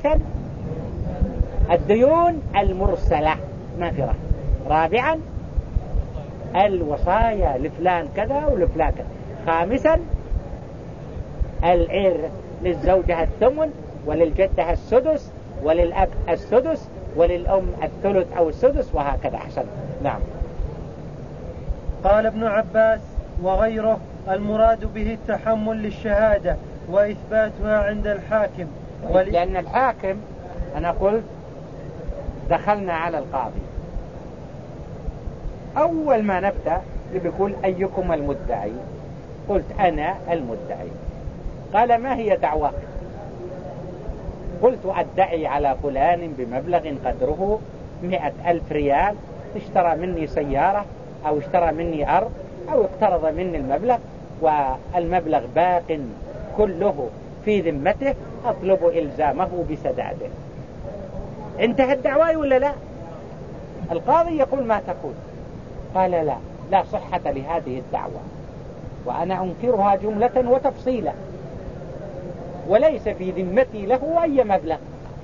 ثالثا الديون المرسلة ما في رهن. رابعا الوصايا لفلان كذا ولفلان كذا. خامسا الإرث، للزوجة الثمن وللجدة السدس وللأب السدس وللأم الثلث أو السدس وهكذا. أحسن. نعم. قال ابن عباس وغيره المراد به التحمل للشهادة وإثباتها عند الحاكم لأن الحاكم أنا قلت دخلنا على القاضي، أول ما نبدأ بيقول أيكم المدعي؟ قلت أنا المدعي. قال ما هي دعواك؟ قلت أدعي على فلان بمبلغ قدره 100,000 ريال، اشترى مني سيارة أو اشترى مني أرض أو اقترض مني المبلغ والمبلغ باق كله في ذمته، أطلب إلزامه بسداده. انتهت دعواي ولا لا؟ القاضي يقول ما تقول؟ قال لا صحة لهذه الدعوة وأنا أنكرها جملة وتفصيلا، وليس في ذمتي له أي مبلغ.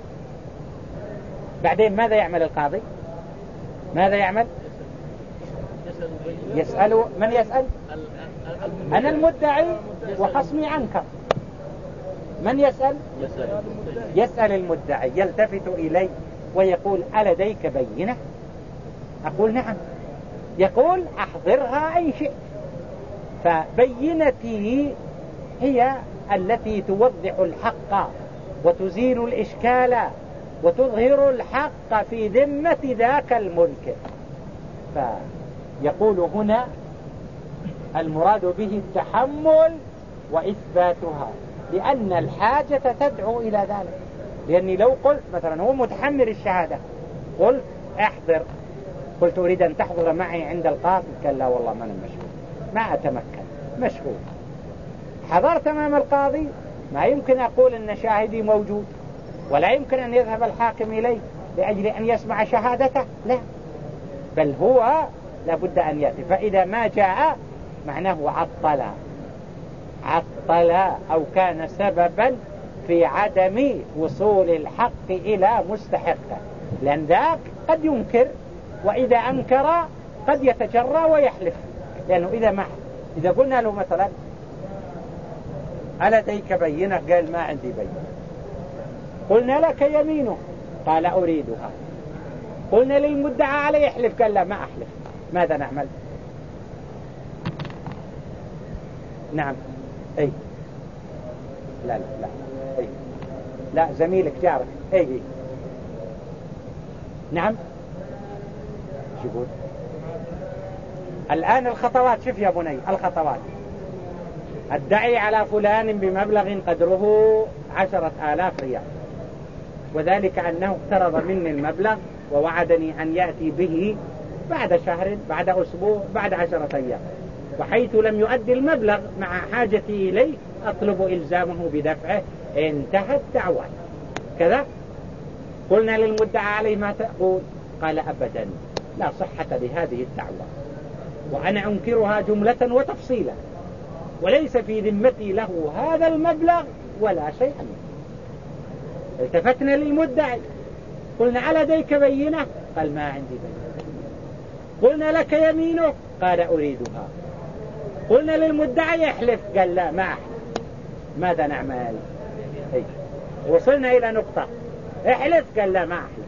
بعدين ماذا يعمل القاضي؟ ماذا يعمل؟ يسأل. من يسأل؟ أنا المدعي وخصمي عنك. من يسأل؟ يسأل المدعي، يلتفت إلي ويقول ألديك بينة؟ أقول نعم. يقول أحضرها أي شيء. فبينتي هي التي توضح الحق وتزيل الإشكال وتظهر الحق في ذمة ذاك المنكر. فيقول هنا المراد به التحمل وإثباتها، لأن الحاجة تدعو إلى ذلك. لأني لو قلت مثلا هو متحمل الشهادة، قلت احضر، قلت أريد أن تحضر معي عند القاضي، قال لا والله ما أنا مشغول، ما أتمكن، مشغول. حضرت أمام القاضي، ما يمكن أقول أن شاهدي موجود، ولا يمكن أن يذهب الحاكم إليه لأجل أن يسمع شهادته، لا، بل هو لابد أن يأتي. فإذا ما جاء معناه عطل أو كان سببا في عدم وصول الحق إلى مستحقه، لأن ذاك قد ينكر، وإذا أنكر قد يتجرى ويحلف. لأنه إذا قلنا له مثلا ألديك بينة؟ قال ما عندي بينة. قلنا لك يمينه؟ قال أريدها. قلنا للمدعى عليه يحلف؟ قال لا ما أحلف. ماذا نعمل؟ نعم. أي لا أي لا، زميلك جارك. أي نعم. شو يقول الآن؟ الخطوات، شوف يا بني الخطوات. أدعي على فلان بمبلغ قدره 10,000 ريال، وذلك أنه اقترض مني المبلغ ووعدني أن يأتي به بعد شهر، بعد أسبوع، بعد 10 أيام، وحيث لم يؤدي المبلغ مع حاجتي إليه أطلب إلزامه بدفعه. انتهت دعوة كذا. قلنا للمدعى عليه ما تقول؟ قال أبدا لا صحة لهذه الدعوة وأنا أنكرها جملة وتفصيلا، وليس في ذمتي له هذا المبلغ ولا شيء منه. التفتنا للمدعي، قلنا على لديك بينة؟ قال ما عندي بينة. قلنا لك يمينه؟ قال أريدها. قلنا للمدعي يحلف؟ قال لا ما أحلف. ماذا نعمل؟ وصلنا إلى نقطة، احلف؟ قال لا ما أحلف.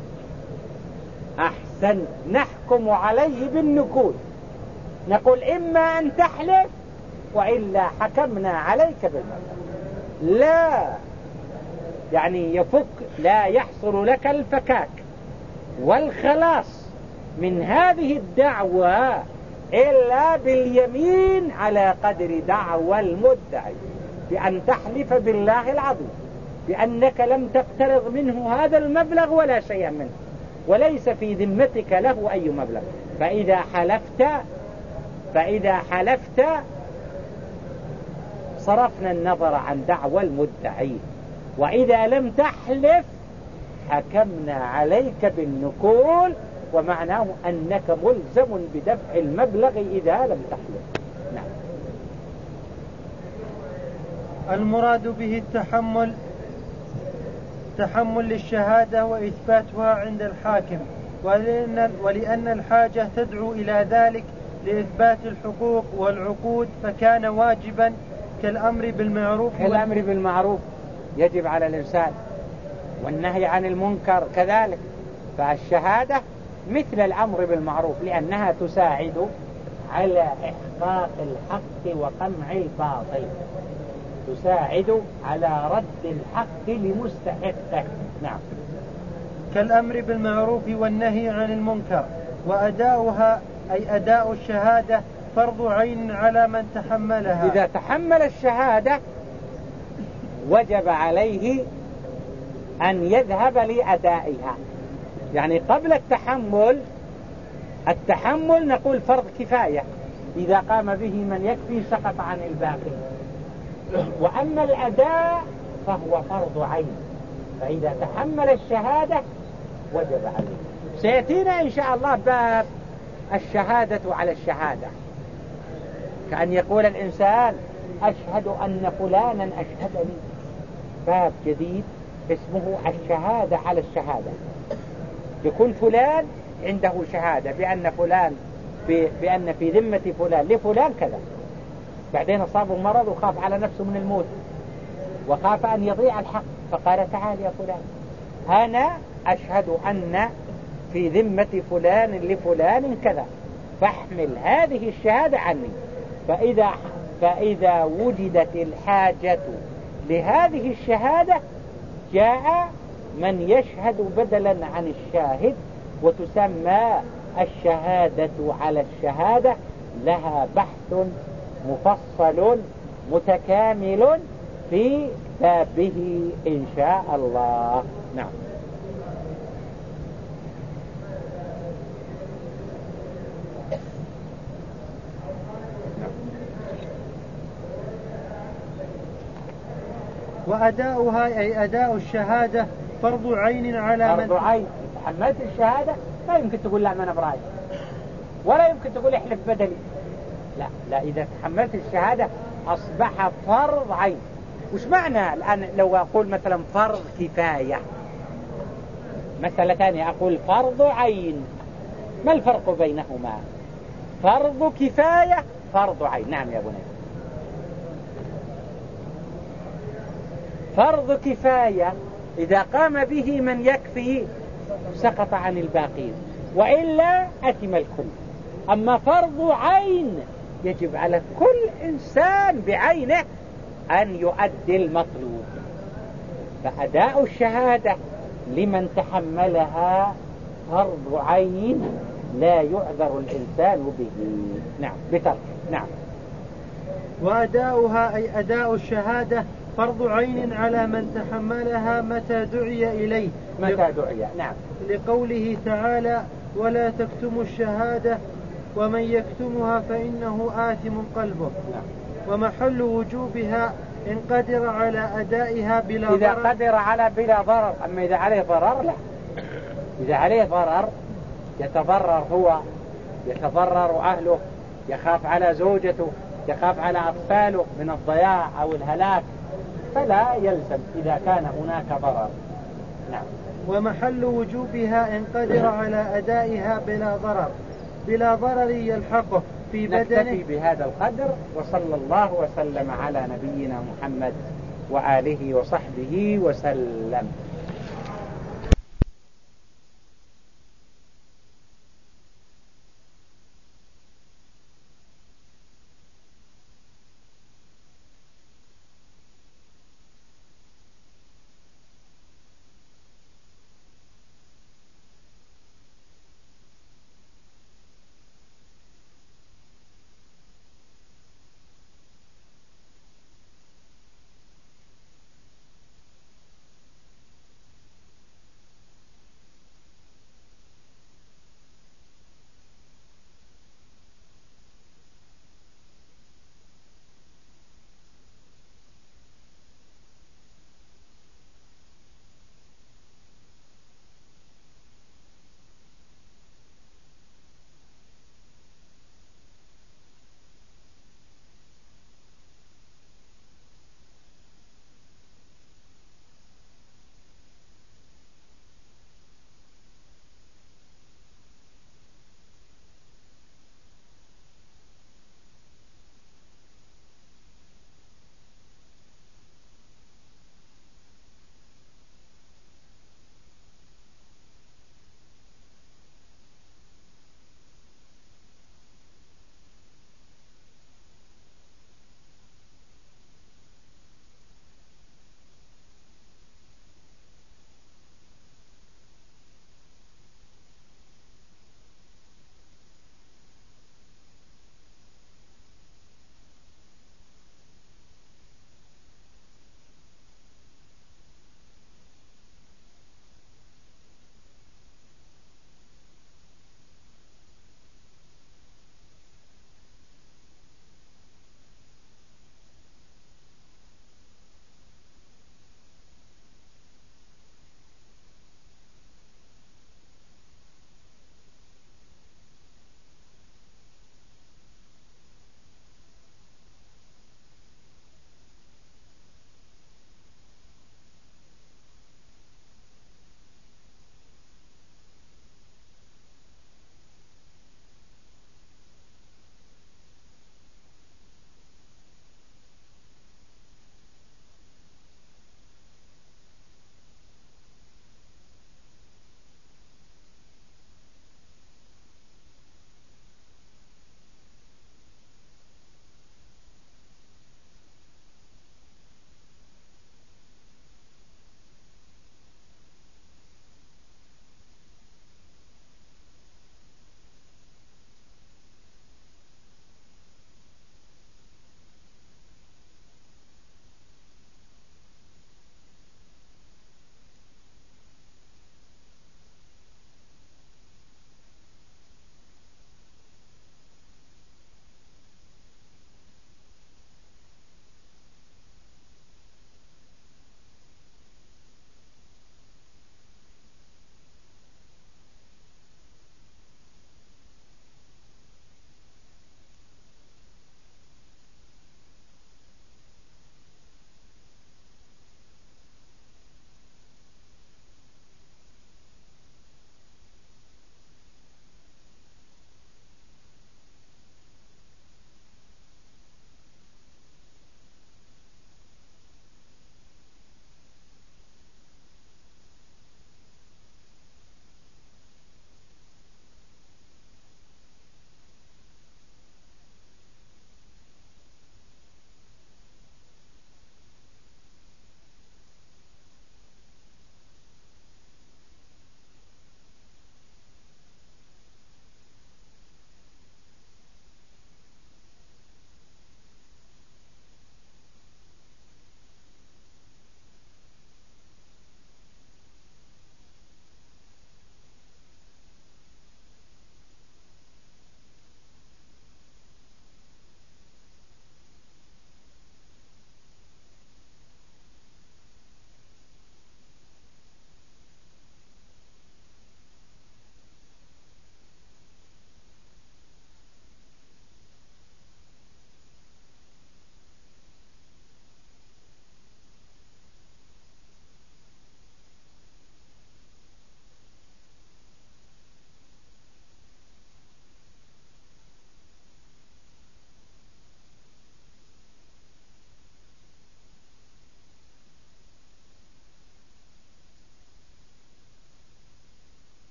أحسن، نحكم عليه بالنقول، نقول إما أن تحلف وإلا حكمنا عليك بالمبلغ. لا يعني يفك، لا يحصل لك الفكاك والخلاص من هذه الدعوة إلا باليمين على قدر دعوى المدعي، بأن تحلف بالله العظيم بأنك لم تقترض منه هذا المبلغ ولا شيء منه، وليس في ذمتك له أي مبلغ. فإذا حلفت صرفنا النظر عن دعوى المدعي، وإذا لم تحلف حكمنا عليك بالنقول، ومعناه أنك ملزم بدفع المبلغ إذا لم تحلف. نعم. المراد به التحمل تحمل للشهادة وإثباتها عند الحاكم، ولأن الحاجة تدعو إلى ذلك لإثبات الحقوق والعقود، فكان واجبا كالأمر بالمعروف يجب على الإنسان، والنهي عن المنكر كذلك. فالشهادة مثل الأمر بالمعروف، لأنها تساعد على إحقاق الحق وقمع الباطل، تساعد على رد الحق لمستحقه. نعم. كالأمر بالمعروف والنهي عن المنكر، وأداؤها أي أداء الشهادة فرض عين على من تحملها. إذا تحمل الشهادة وجب عليه أن يذهب لأدائها. يعني قبل التحمل نقول فرض كفاية، إذا قام به من يكفي سقط عن الباقي. وأما الأداء فهو فرض عين، فإذا تحمل الشهادة وجب عليه. سيأتينا إن شاء الله باب الشهادة على الشهادة، كأن يقول الإنسان أشهد أن فلانا أشهدني. باب جديد اسمه الشهادة على الشهادة. يكون فلان عنده شهادة بأن في ذمة فلان لفلان كذا، بعدين أصابه مرض وخاف على نفسه من الموت وخاف أن يضيع الحق، فقال تعال يا فلان أنا أشهد أن في ذمة فلان لفلان كذا، فاحمل هذه الشهادة عني. فإذا وجدت الحاجة لهذه الشهادة جاء من يشهد بدلا عن الشاهد، وتسمى الشهادة على الشهادة، لها بحث مفصل متكامل في بابه إن شاء الله. نعم. وأداؤها أي أداء الشهادة فرض عين على من فرض عين. تحملت الشهادة لا يمكن تقول لا من براي، ولا يمكن تقول احلف بدلي، لا إذا تحملت الشهادة أصبح فرض عين. وش معنى الآن لو أقول مثلا فرض كفاية؟ مسألة ثانية أقول فرض عين، ما الفرق بينهما؟ فرض كفاية فرض عين. نعم يا بني. فرض كفاية إذا قام به من يكفي سقط عن الباقين، وإلا أتم الكل. أما فرض عين يجب على كل إنسان بعينه أن يؤدي المطلوب. فأداء الشهادة لمن تحملها فرض عين لا يعذر الإنسان به. نعم بترك. نعم. وأداؤها أي أداء الشهادة فرض عين على من تحملها متى دعي إليه. متى دعي. نعم. لقوله تعالى ولا تكتموا الشهادة ومن يكتمها فإنه آثم قلبه. نعم. ومحل وجوبها إن قدر على أدائها بلا ضرر. إذا قدر على بلا ضرر. أما إذا عليه ضرر لا. إذا عليه ضرر يتضرر هو، يتضرر أهله، يخاف على زوجته، يخاف على أطفاله من الضياع أو الهلاك، فلا يلزم إذا كان هناك ضرر. نعم. ومحل وجوبها إن قدر على أدائها بلا ضرر يلحقه في بدنه. نكتفي بهذا القدر، وصلى الله وسلم على نبينا محمد وآله وصحبه وسلم.